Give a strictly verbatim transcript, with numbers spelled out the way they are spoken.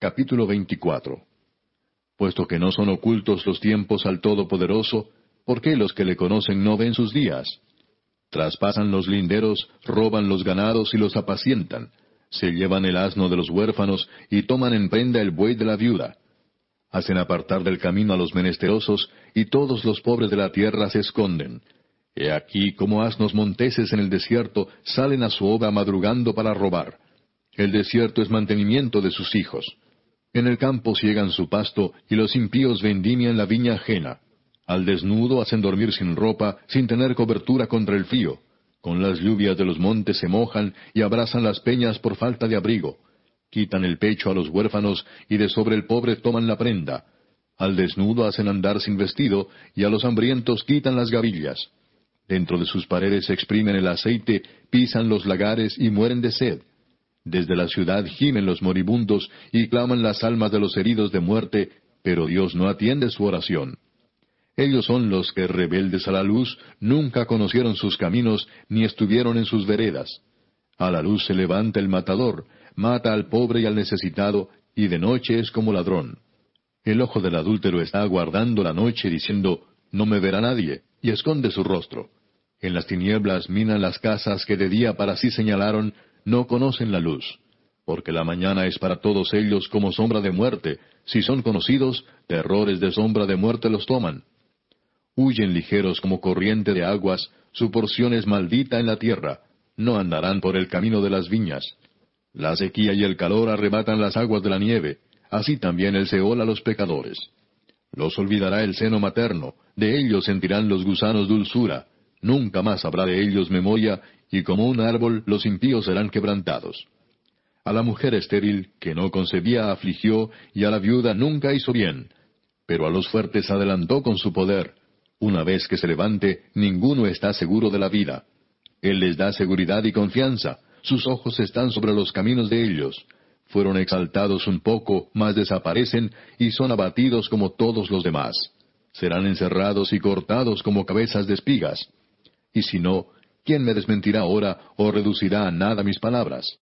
Capítulo veinticuatro. Puesto que no son ocultos los tiempos al Todopoderoso, ¿por qué los que le conocen no ven sus días? Traspasan los linderos, roban los ganados y los apacientan. Se llevan el asno de los huérfanos y toman en prenda el buey de la viuda. Hacen apartar del camino a los menesterosos, y todos los pobres de la tierra se esconden. He aquí como asnos monteses en el desierto salen a su obra madrugando para robar. El desierto es mantenimiento de sus hijos. En el campo ciegan su pasto, y los impíos vendimian la viña ajena. Al desnudo hacen dormir sin ropa, sin tener cobertura contra el frío. Con las lluvias de los montes se mojan, y abrazan las peñas por falta de abrigo. Quitan el pecho a los huérfanos, y de sobre el pobre toman la prenda. Al desnudo hacen andar sin vestido, y a los hambrientos quitan las gavillas. Dentro de sus paredes exprimen el aceite, pisan los lagares y mueren de sed. Desde la ciudad gimen los moribundos y claman las almas de los heridos de muerte, pero Dios no atiende su oración. Ellos son los que, rebeldes a la luz, nunca conocieron sus caminos, ni estuvieron en sus veredas. A la luz se levanta el matador, mata al pobre y al necesitado, y de noche es como ladrón. El ojo del adúltero está aguardando la noche, diciendo, no me verá nadie, y esconde su rostro. En las tinieblas minan las casas que de día para sí señalaron, no conocen la luz. Porque la mañana es para todos ellos como sombra de muerte, si son conocidos, terrores de sombra de muerte los toman. Huyen ligeros como corriente de aguas, su porción es maldita en la tierra, no andarán por el camino de las viñas. La sequía y el calor arrebatan las aguas de la nieve, así también el Seol a los pecadores. Los olvidará el seno materno, de ellos sentirán los gusanos dulzura, nunca más habrá de ellos memoria, y como un árbol los impíos serán quebrantados. A la mujer estéril, que no concebía, afligió, y a la viuda nunca hizo bien. Pero a los fuertes adelantó con su poder. Una vez que se levante, ninguno está seguro de la vida. Él les da seguridad y confianza, sus ojos están sobre los caminos de ellos. Fueron exaltados un poco, mas desaparecen, y son abatidos como todos los demás. Serán encerrados y cortados como cabezas de espigas. Y si no, ¿quién me desmentirá ahora o reducirá a nada mis palabras?